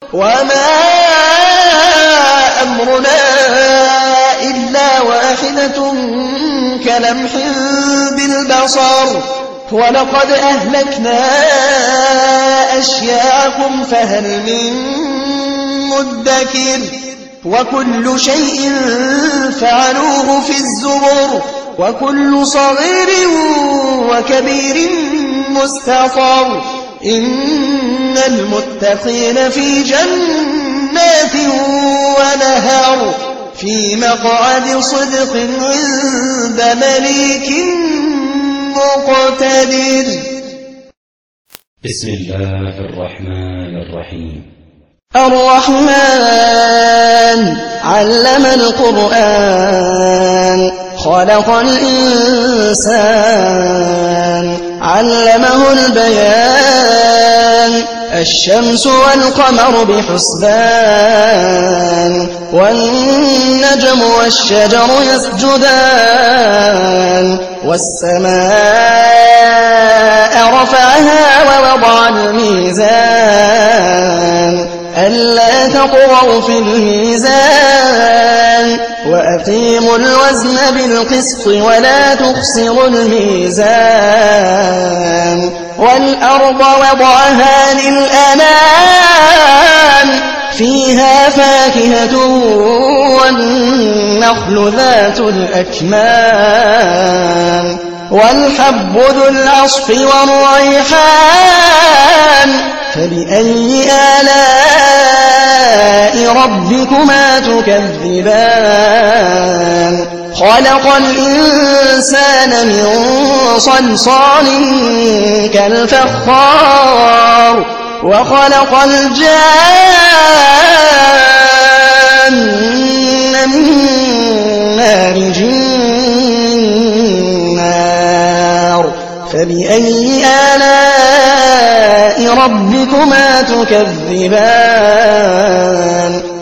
وما أمرنا إلا واحدة كلمح بالبصر ولقد أهلكنا أشياعكم فهل من مدكر وكل شيء فعلوه في الزبر وكل صغير وكبير مستطر إن المتقين في جنات ونهر في مقعد صدق عند مليك مقتدر. بسم الله الرحمن الرحيم. الرحمن علم القرآن خلق الإنسان علمه البيان الشمس والقمر بحسبان والنجم والشجر يسجدان والسماء رفعها ووضع الميزان ألا تطغوا في الميزان وأقيموا الوزن بالقسط ولا تخسروا الميزان والأرض وضعها للأنام فيها فاكهة والنخل ذات الأكمام والحب ذو العصف والريحان فبأي آلاء ربكما تكذبان خلق الإنسان من صلصال كالفخار وخلق الجان من مارج النار فبأي آلاء ربكما تكذبان